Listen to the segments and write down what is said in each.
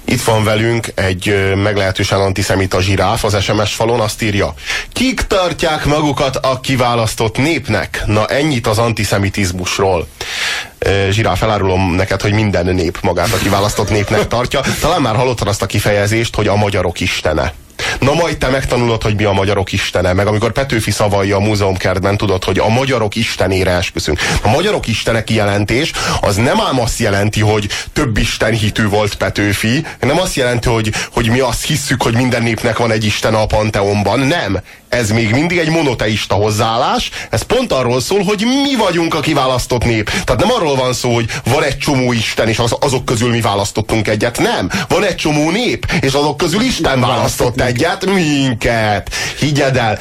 Itt van velünk egy meglehetősen antiszemita zsiráf az SMS falon, azt írja: kik tartják magukat a kiválasztott népnek? Na, ennyit az antiszemitizmusról. Zsiráf, elárulom neked, hogy minden nép magát a kiválasztott népnek tartja. Talán már hallottad azt a kifejezést, hogy a magyarok istene. Na majd te megtanulod, hogy mi a magyarok istene, meg amikor Petőfi szavalja a múzeumkertben, tudod, hogy a magyarok istenére esküszünk. A magyarok istene kijelentés az nem ám azt jelenti, hogy több istenhitű volt Petőfi, nem azt jelenti, hogy mi azt hisszük, hogy minden népnek van egy istene a Panteonban, nem. Ez még mindig egy monoteista hozzáállás, ez pont arról szól, hogy mi vagyunk a kiválasztott nép. Tehát nem arról van szó, hogy van egy csomó isten, és azok közül mi választottunk egyet, nem. Van egy csomó nép, és azok közül Isten választott egyet minket. Higgyed el,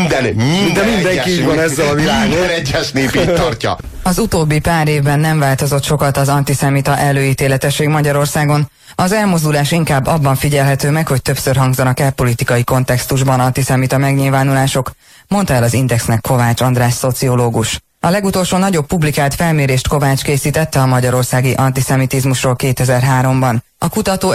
mindenki van ezzel a világon. Minden egyes nép így tartja. Az utóbbi pár évben nem változott sokat az antiszemita előítéletesség Magyarországon. Az elmozdulás inkább abban figyelhető meg, hogy többször hangzanak el politikai kontextusban antiszemita megnyilvánulások, mondta el az Indexnek Kovács András szociológus. A legutolsó nagyobb publikált felmérést Kovács készítette a magyarországi antiszemitizmusról 2003-ban. A kutató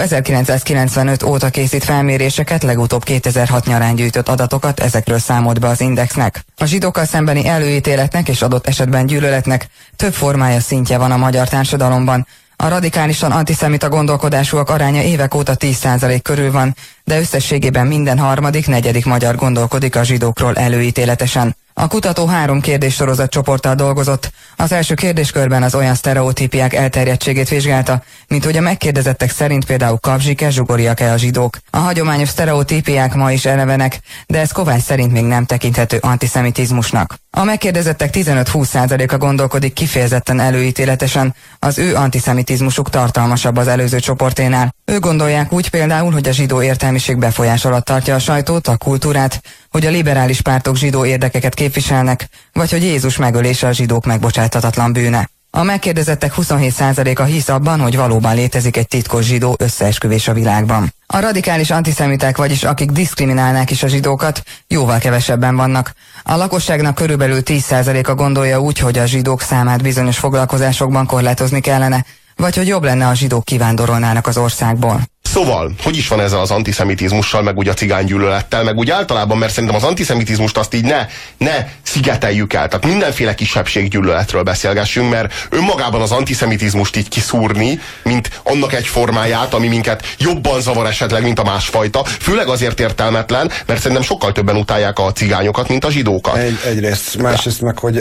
1995 óta készít felméréseket, legutóbb 2006 nyarán gyűjtött adatokat, ezekről számolt be az Indexnek. A zsidókkal szembeni előítéletnek és adott esetben gyűlöletnek több formája, szintje van a magyar társadalomban. A radikálisan antiszemita gondolkodásúak aránya évek óta 10% körül van, de összességében minden harmadik, negyedik magyar gondolkodik a zsidókról előítéletesen. A kutató 3 kérdéssorozat csoporttal dolgozott. Az első kérdéskörben az olyan sztereotípiák elterjedtségét vizsgálta, mint hogy a megkérdezettek szerint például kapzsik-e, zsugoriak-e a zsidók. A hagyományos sztereotípiák ma is elevenek, de ez Kovács szerint még nem tekinthető antiszemitizmusnak. A megkérdezettek 15-20%-a gondolkodik kifejezetten előítéletesen, az ő antiszemitizmusuk tartalmasabb az előző csoporténál. Ők gondolják úgy például, hogy a zsidó értelmiség befolyás alatt tartja a sajtót, a kultúrát, hogy a liberális pártok zsidó érdekeket képviselnek, vagy hogy Jézus megölése a zsidók megbocsájthatatlan bűne. A megkérdezettek 27%-a hisz abban, hogy valóban létezik egy titkos zsidó összeesküvés a világban. A radikális antiszemiták, vagyis akik diszkriminálnák is a zsidókat, jóval kevesebben vannak. A lakosságnak körülbelül 10%-a gondolja úgy, hogy a zsidók számát bizonyos foglalkozásokban korlátozni kellene, vagy hogy jobb lenne, a zsidók kivándorolnának az országból. Szóval, hogy is van ezzel az antiszemitizmussal, meg úgy a cigánygyűlölettel, meg úgy általában, mert szerintem az antiszemitizmust azt így ne szigeteljük el. Tehát mindenféle kisebbséggyűlöletről beszélgessünk, mert önmagában az antiszemitizmust így kiszúrni, mint annak egy formáját, ami minket jobban zavar esetleg, mint a másfajta, főleg azért értelmetlen, mert szerintem sokkal többen utálják a cigányokat, mint a zsidókat. Egyrészt, másrészt meg, hogy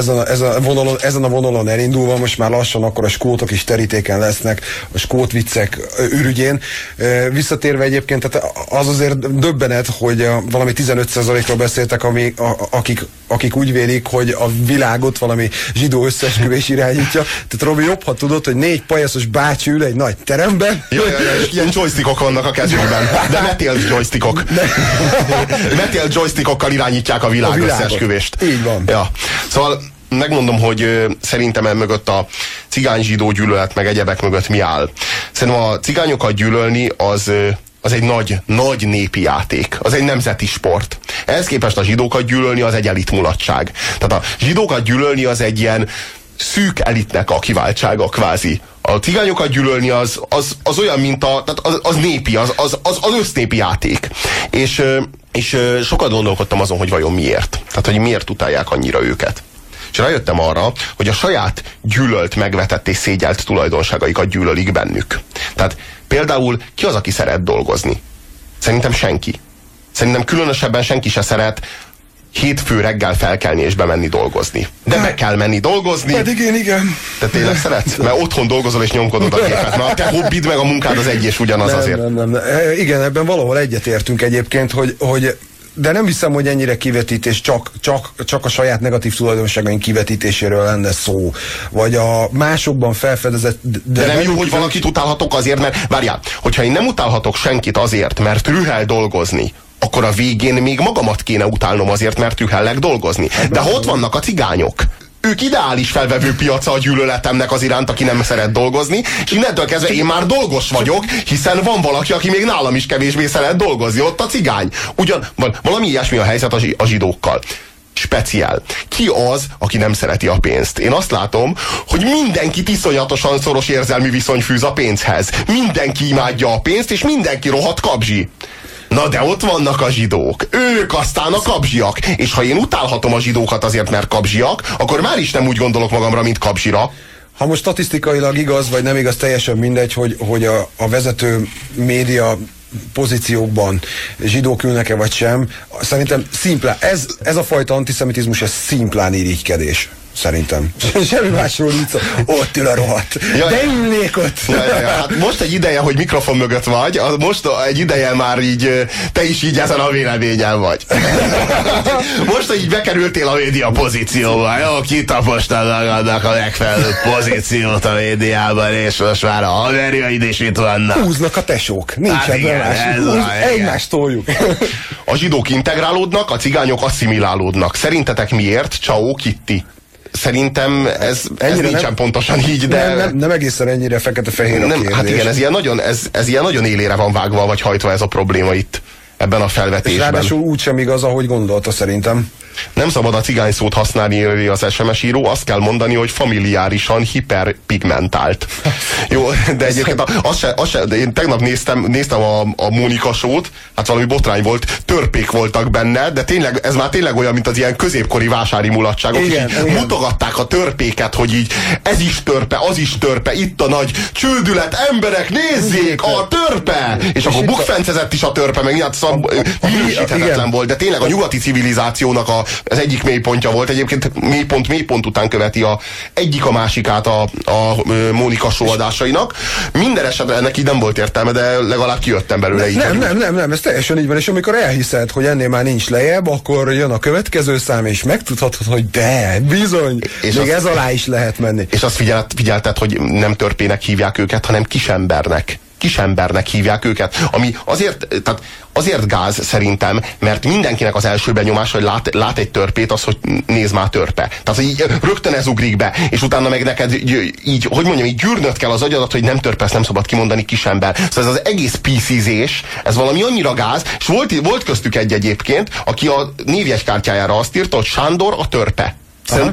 ezen a vonalon elindulva most már lassan akkor a skótok is terítéken lesznek, a skót viccek ürügyén. Visszatérve egyébként, tehát az azért döbbenet, hogy valami 15%-ról beszéltek, akik úgy vélik, hogy a világot valami zsidó összeesküvés irányítja. Tehát Robi, jobb, ha tudod, hogy 4 pajaszos bácsi ül egy nagy teremben. És ilyen joystickok vannak a kezükben. De metél joystickok. Metél joystickokkal irányítják a világ összeesküvést. Így van. Ja. Szóval megmondom, hogy szerintem mögött a cigány-zsidó gyűlölet meg egyebek mögött mi áll. Szerintem a cigányokat gyűlölni az egy nagy népi játék. Az egy nemzeti sport. Ehhez képest a zsidókat gyűlölni az egy elitmulatság. Tehát a zsidókat gyűlölni az egy ilyen szűk elitnek a kiváltsága kvázi. A cigányokat gyűlölni az olyan, mint tehát az népi, az össznépi játék. És sokat gondolkodtam azon, hogy vajon miért. Tehát, hogy miért utálják annyira őket. És rájöttem arra, hogy a saját gyűlölt, megvetett és szégyelt tulajdonságaikat gyűlölik bennük. Tehát például ki az, aki szeret dolgozni? Szerintem senki. Szerintem különösebben senki se szeret hétfő reggel felkelni és bemenni dolgozni. De meg kell menni dolgozni. Pedig én igen. Te tényleg szeretsz? Mert otthon dolgozol és nyomkodod a képet. Mert a te hobbid meg a munkád az egy és ugyanaz azért. Nem. Igen, ebben valahol egyetértünk egyébként, hogy de nem hiszem, hogy ennyire kivetítés, csak a saját negatív tulajdonságaink kivetítéséről lenne szó. Vagy a másokban felfedezett... De nem jó, hogy valakit utálhatok azért, mert várjál, hogyha én nem utálhatok senkit azért, mert rühel dolgozni, akkor a végén még magamat kéne utálnom azért, mert rühellek dolgozni. De ha ott vannak a cigányok, ők ideális felvevő piaca a gyűlöletemnek az iránt, aki nem szeret dolgozni, és innentől kezdve én már dolgos vagyok, hiszen van valaki, aki még nálam is kevésbé szeret dolgozni, ott a cigány. Valami ilyesmi a helyzet a zsidókkal. speciál. Ki az, aki nem szereti a pénzt? Én azt látom, hogy mindenki iszonyatosan szoros érzelmi viszony fűz a pénzhez. Mindenki imádja a pénzt, és mindenki rohadt kabzsi. Na de ott vannak a zsidók. Ők aztán a kabzsiak. És ha én utálhatom a zsidókat azért, mert kabzsiak, akkor már is nem úgy gondolok magamra, mint kabzsira. Ha most statisztikailag igaz, vagy nem igaz, teljesen mindegy, hogy a vezető média pozíciókban zsidók ülnek-e vagy sem. Szerintem szimplán, ez a fajta antiszemitizmus, ez szimplán irigykedés. Szerintem. Semmi másról így szó. Ott ül a rohadt. De ülnék ott. Hát most egy ideje, hogy mikrofon mögött vagy, most egy ideje már így, te is így ezen a véleményen vagy. Most, hogy így bekerültél a média pozícióba, jó, kitaposnál magadnak a megfelelő pozíciót a médiában, és most már a haverjaid is itt vannak. Húznak a tesók. Nincsen egymást toljuk. A zsidók integrálódnak, a cigányok asszimilálódnak. Szerintetek miért? Ciao Kitty. Szerintem ez nincsen pontosan így, de... Nem egészen ennyire fekete-fehér a kérdés. Hát igen, ez ilyen nagyon élére van vágva, vagy hajtva ez a probléma itt, ebben a felvetésben. És ráadásul úgy sem igaz, ahogy gondolta szerintem. Nem szabad a cigány szót használni, az SMS író, azt kell mondani, hogy familiárisan hiperpigmentált. Jó, de egyébként én tegnap néztem a Mónika show-t, hát valami botrány volt, törpék voltak benne, de tényleg, ez már tényleg olyan, mint az ilyen középkori vásári mulatságok, igen, és így mutogatták a törpéket, hogy így ez is törpe, az is törpe, itt a nagy csődület, emberek, nézzék, a törpe! És akkor bukfencezett is a törpe, meg miatt minősíthetetlen volt, de tényleg a nyugati civilizációnak az egyik mélypontja volt. Egyébként mélypont után követi egyik a másikát a Mónika show adásainak. Minden esetre ennek így nem volt értelme, de legalább kijöttem belőle így. Nem, ez teljesen így van, és amikor elhiszed, hogy ennél már nincs lejjebb, akkor jön a következő szám, és megtudhatod, hogy de, bizony, és még ez alá is lehet menni. És azt figyelted, hogy nem törpének hívják őket, hanem kisembernek hívják őket, ami azért gáz szerintem, mert mindenkinek az első benyomás, hogy lát egy törpét, az, hogy nézd már törpe. Tehát így rögtön ez ugrik be, és utána meg neked így, hogy mondjam, így gyűrnöd kell az agyadat, hogy nem törpe, ezt nem szabad kimondani, kisember. Szóval ez az egész PC-zés, ez valami annyira gáz, és volt köztük egyébként, aki a névjegykártyájára azt írta, hogy Sándor a törpe. Szerintem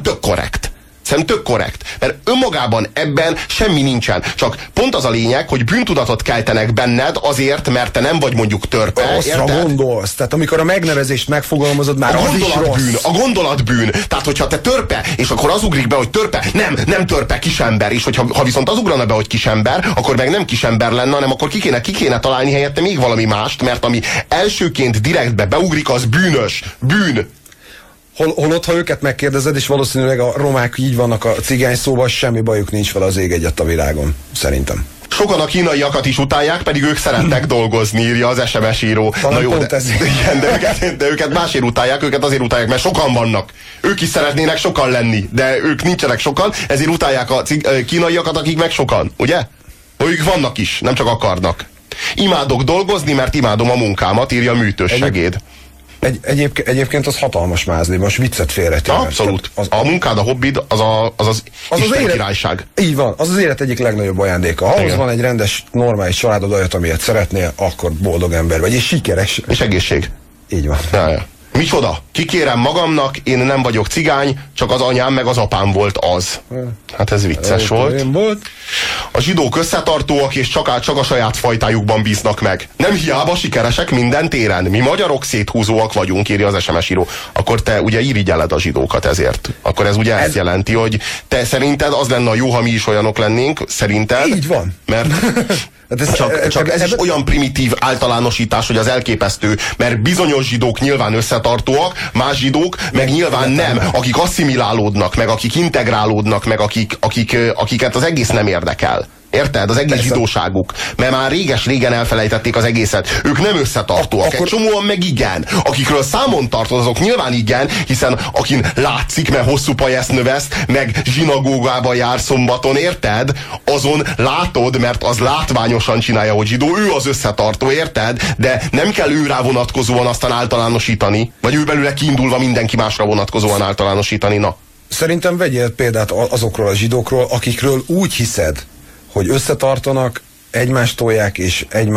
tök korrekt. Mert önmagában ebben semmi nincsen. Csak pont az a lényeg, hogy bűntudatot keltenek benned azért, mert te nem vagy mondjuk törpe. Rosszra gondolsz. Tehát amikor a megnevezést megfogalmazod, már az is rossz. A gondolatbűn. Tehát hogyha te törpe, és akkor az ugrik be, hogy törpe, nem törpe, kisember. És hogyha viszont az ugrana be, hogy kisember, akkor meg nem kisember lenne, hanem akkor ki kéne találni helyette még valami mást, mert ami elsőként direktbe beugrik, az bűnös. Bűn. Holott, ha őket megkérdezed, és valószínűleg a romák így vannak a cigány szóval, semmi bajuk nincs vele az ég egyet a világon, szerintem. Sokan a kínaiakat is utálják, pedig ők szeretnek dolgozni, írja az SMS író. Na jó, de őket másért utálják, őket azért utálják, mert sokan vannak. Ők is szeretnének sokan lenni, de ők nincsenek sokan, ezért utálják a kínaiakat, akik meg sokan, ugye? Ők vannak is, nem csak akarnak. Imádok dolgozni, mert imádom a munkámat, írja Műtős Segéd. Egyébként az hatalmas mázli, most viccet félretéve. Abszolút. A munkád, a hobbid, az Isten királyság. Így van, az élet egyik legnagyobb ajándéka. Ha ahhoz van egy rendes, normális családod, olyat, amilyet szeretnél, akkor boldog ember vagy, és sikeres. És egészség. Így van. Ja. Micsoda? Kikérem magamnak, én nem vagyok cigány, csak az anyám meg az apám volt az. Hát ez vicces volt. A zsidók összetartóak, és csak a saját fajtájukban bíznak meg. Nem hiába sikeresek minden téren. Mi magyarok széthúzóak vagyunk, írja az SMS író. Akkor te ugye irigyeled a zsidókat ezért. Akkor ez ugye ezt jelenti, hogy te szerinted az lenne a jó, ha mi is olyanok lennénk, szerinted. Így van. Mert... Csak ez is olyan primitív általánosítás, hogy az elképesztő, mert bizonyos zsidók nyilván összetartóak, más zsidók meg nyilván nem, akik asszimilálódnak, meg akik integrálódnak, meg akiket az egész nem érdekel. Érted? Az egész zsidóságuk. Mert már régen elfelejtették az egészet. Ők nem összetartóak. Egy csomóan meg igen. Akikről számon tartod, azok nyilván igen, hiszen akin látszik, mert hosszú pajeszt növesz, meg zsinagógába jár szombaton, érted? Azon látod, mert az látványosan csinálja, hogy zsidó, ő az összetartó, érted? De nem kell ő rá vonatkozóan aztán általánosítani. Vagy ő belőle kiindulva mindenki másra vonatkozóan általánosítani. Na. Szerintem vegyél példát azokról a zsidókról, akikről úgy hiszed, hogy összetartanak, egymást tolják, és egymást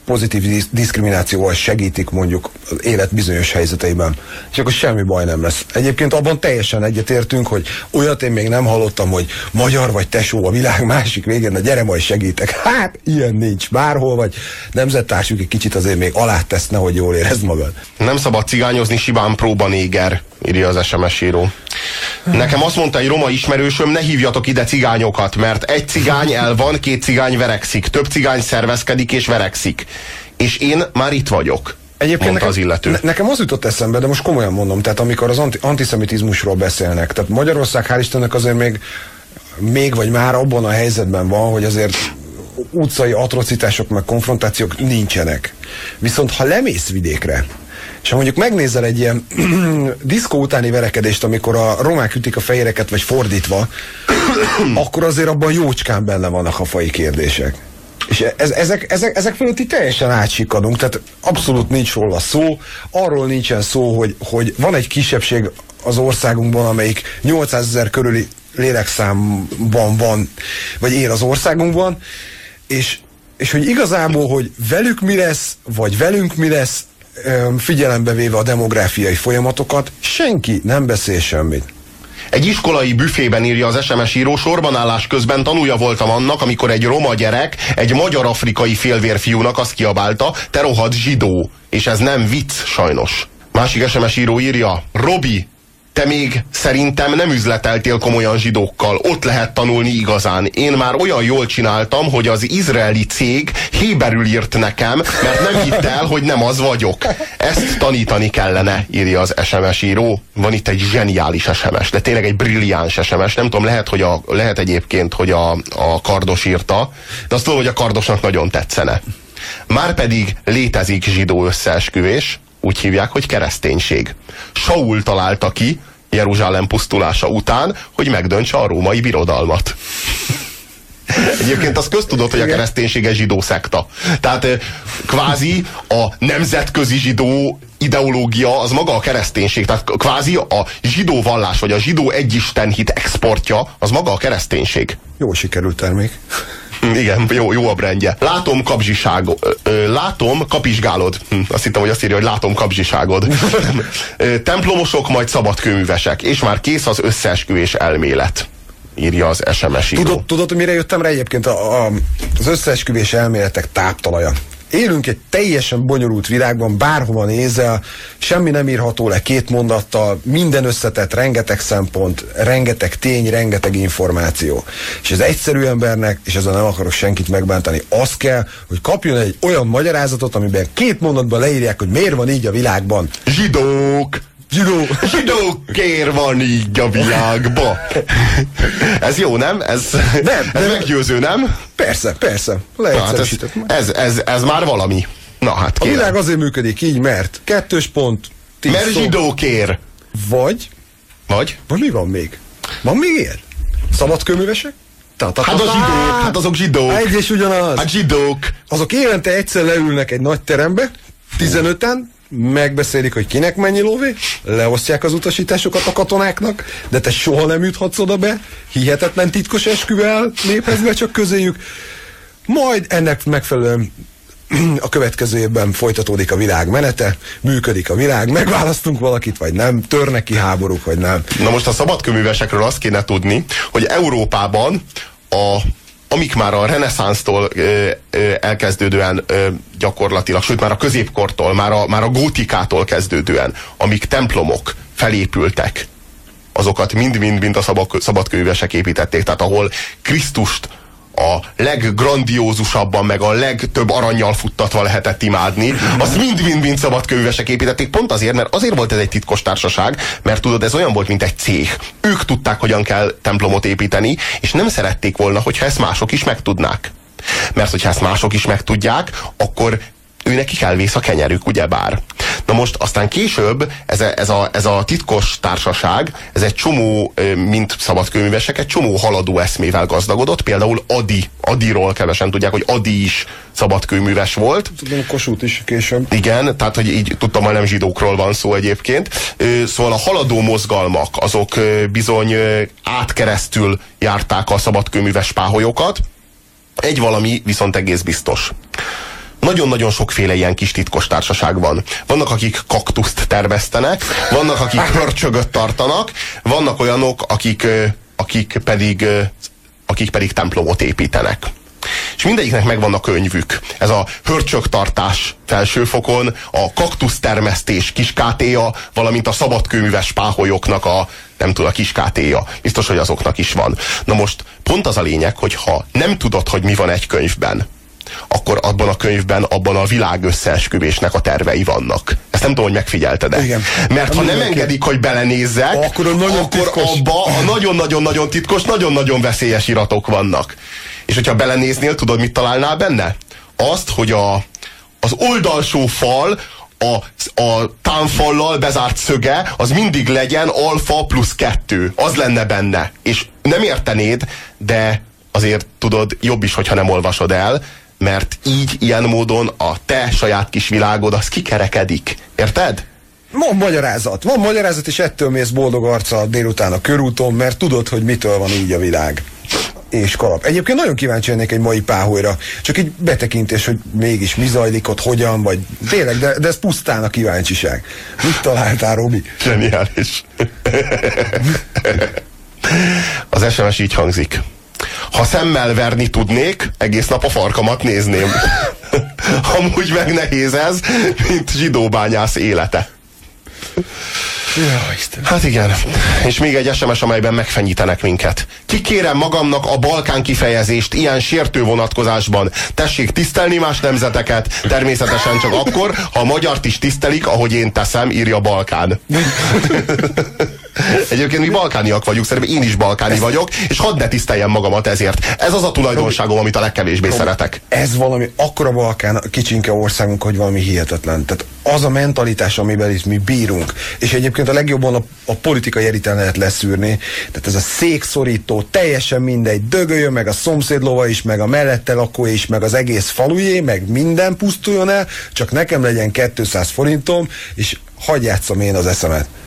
pozitív diszkriminációval segítik mondjuk az élet bizonyos helyzeteiben. És akkor semmi baj nem lesz. Egyébként abban teljesen egyetértünk, hogy olyat én még nem hallottam, hogy magyar vagy tesó a világ másik végén, na gyere, majd segítek. Hát, ilyen nincs bárhol, vagy nemzettársuk egy kicsit azért még alátesz, nehogy jól érezd magad. Nem szabad cigányozni, Sibán próbanéger, írja az SMS író. Nekem azt mondta egy roma ismerősöm, ne hívjatok ide cigányokat, mert egy cigány el van, 2 cigány verekszik, több cigány szervezkedik és verekszik. És én már itt vagyok. Egyébként mondta az illető. Nekem az jutott eszembe, de most komolyan mondom, tehát amikor az antiszemitizmusról beszélnek, tehát Magyarország hál' Istennek azért még vagy már abban a helyzetben van, hogy azért utcai atrocitások meg konfrontációk nincsenek. Viszont ha lemész vidékre, és ha mondjuk megnézel egy ilyen diszkó utáni verekedést, amikor a romák ütik a fehéreket, vagy fordítva, akkor azért abban jócskán benne vannak a fai kérdések. És ezek fölött itt teljesen átsikadunk, tehát abszolút nincs róla szó, arról nincsen szó, hogy van egy kisebbség az országunkban, amelyik 800 000 körüli lélekszámban van, vagy él az országunkban, és hogy igazából, hogy velük mi lesz, vagy velünk mi lesz, figyelembe véve a demográfiai folyamatokat, senki nem beszél semmit. Egy iskolai büfében, írja az SMS író, sorbanállás közben tanúja voltam annak, amikor egy roma gyerek egy magyar-afrikai félvérfiúnak azt kiabálta, te rohadt zsidó. És ez nem vicc, sajnos. Másik SMS író írja, Robi, te még szerintem nem üzleteltél komolyan zsidókkal, ott lehet tanulni igazán. Én már olyan jól csináltam, hogy az izraeli cég héberül írt nekem, mert nem hitt el, hogy nem az vagyok. Ezt tanítani kellene, írja az SMS író. Van itt egy zseniális SMS, de tényleg egy brilliáns SMS. Nem tudom, lehet egyébként, hogy a Kardos írta, de azt tudom, hogy a Kardosnak nagyon tetszene. Márpedig létezik zsidó összeesküvés, úgy hívják, hogy kereszténység. Saul találta ki Jeruzsálem pusztulása után, hogy megdöntse a római birodalmat. Egyébként az köztudott, hogy a kereszténység egy zsidó szekta. Tehát kvázi a nemzetközi zsidó ideológia az maga a kereszténység. Tehát kvázi a zsidó vallás, vagy a zsidó egyistenhit exportja az maga a kereszténység. Jó sikerült termék. Igen, jó a brandje. Látom kapizsgálod. Azt hittem, hogy azt írja, hogy látom kapzsiságod. Templomosok, majd szabadkőművesek. És már kész az összeesküvés elmélet, írja az SMS író. Tudod, mire jöttem rá egyébként az összeesküvés elméletek táptalaja? Élünk egy teljesen bonyolult világban, bárhova nézel, semmi nem írható le 2 mondattal, minden összetett, rengeteg szempont, rengeteg tény, rengeteg információ. És az egyszerű embernek, és ezzel nem akarok senkit megbántani, az kell, hogy kapjon egy olyan magyarázatot, amiben 2 mondatban leírják, hogy miért van így a világban. Zsidók! Zsidókért van így a világba. Ez jó, nem? Ez meggyőző, nem? Persze. Leegyszerűsített. Ez már valami. Na hát kérem. A világ azért működik így, mert 2 pont. Mert zsidókér. Vagy mi van még? Van még ilyen? Szabadkőművesek? Hát a zsidók, hát azok zsidók. Egy és ugyanaz. Hát zsidók. Azok évente egyszer leülnek egy nagy terembe, 15-en, megbeszélik, hogy kinek mennyi lóvé, leosztják az utasításokat a katonáknak, de te soha nem juthatsz oda be, hihetetlen titkos esküvel néphez be csak közéjük, majd ennek megfelelően a következő évben folytatódik a világ menete, működik a világ, megválasztunk valakit, vagy nem, törnek ki háborúk, vagy nem. Na most a szabadkőművesekről azt kéne tudni, hogy Európában amik már a reneszánsztól elkezdődően gyakorlatilag, sőt már a középkortól, már a gótikától kezdődően, amik templomok felépültek, azokat mind a szabadkőművesek építették. Tehát ahol Krisztust a leggrandiózusabban, meg a legtöbb arannyal futtatva lehetett imádni, azt mind szabadkőművesek építették, pont azért, mert azért volt ez egy titkos társaság, mert tudod, ez olyan volt, mint egy cég. Ők tudták, hogyan kell templomot építeni, és nem szerették volna, hogyha ezt mások is megtudnák. Mert hogyha ezt mások is megtudják, akkor őnekik elvész a kenyerük, ugyebár. Na most aztán később ez a titkos társaság, ez egy csomó, mint szabadkőművesek, egy csomó haladó eszmével gazdagodott, például Adiról kevesen tudják, hogy Adi is szabadkőműves volt. Tudom, Kossuth is később. Igen, tehát hogy így tudtam, hogy nem zsidókról van szó egyébként. Szóval a haladó mozgalmak, azok bizony átkeresztül járták a szabadkőműves páholyokat. Egy valami viszont egész biztos. nagyon-nagyon sokféle ilyen kis titkos társaság van. Vannak, akik kaktuszt termesztenek, vannak, akik hörcsögöt tartanak, vannak olyanok, akik pedig templomot építenek. És mindegyiknek megvan a könyvük. Ez a hörcsögtartás felsőfokon, a kaktusztermesztés kiskátéja, valamint a szabadkőműves páholyoknak a kiskátéja. Biztos, hogy azoknak is van. Na most pont az a lényeg, hogy ha nem tudod, hogy mi van egy könyvben, akkor abban a könyvben, abban a világ összeesküvésnek a tervei vannak. Ezt nem tudom, hogy megfigyelted-e. Igen. Mert ha nem engedik, hogy belenézzek, akkor abban a nagyon-nagyon-nagyon titkos, nagyon-nagyon veszélyes iratok vannak. És hogyha belenéznél, tudod, mit találnál benne? Azt, hogy az oldalsó fal, a támfallal bezárt szöge, az mindig legyen alfa plusz 2. Az lenne benne. És nem értenéd, de azért tudod, jobb is, hogyha nem olvasod el, mert így, ilyen módon a te saját kis világod, az kikerekedik. Érted? Van magyarázat, és ettől mész boldog arccal délután a körúton, mert tudod, hogy mitől van így a világ. És kalap. Egyébként nagyon kíváncsi lennék egy mai páholyra. Csak egy betekintés, hogy mégis mi zajlik ott, hogyan, vagy tényleg, de ez pusztán a kíváncsiság. Mit találtál, Robi? Zseniális. Az SMS így hangzik. Ha szemmel verni tudnék, egész nap a farkamat nézném. Amúgy meg nehéz ez, mint zsidóbányász élete. Ja, Isten. Hát igen. És még egy SMS, amelyben megfenyítenek minket. Kikérem magamnak a Balkán kifejezést ilyen sértő vonatkozásban. Tessék tisztelni más nemzeteket, természetesen csak akkor, ha a magyart is tisztelik, ahogy én teszem, írja Balkán. Egyébként mi balkániak vagyunk, szerintem én is balkáni vagyok, és hadd ne tiszteljem magamat ezért. Ez az a tulajdonságom, amit a legkevésbé szeretek. Ez valami, akkora Balkán, kicsinke országunk, hogy valami hihetetlen. Tehát az a mentalitás, amiben itt mi bírunk, és egyébként a legjobban a politikai eliten lehet leszűrni. Tehát ez a székszorító, teljesen mindegy, dögöljön meg a szomszédlova is, meg a mellette lakó is, meg az egész falujé, meg minden pusztuljon el, csak nekem legyen 200 forintom, és hadd játsszam én az eszemet.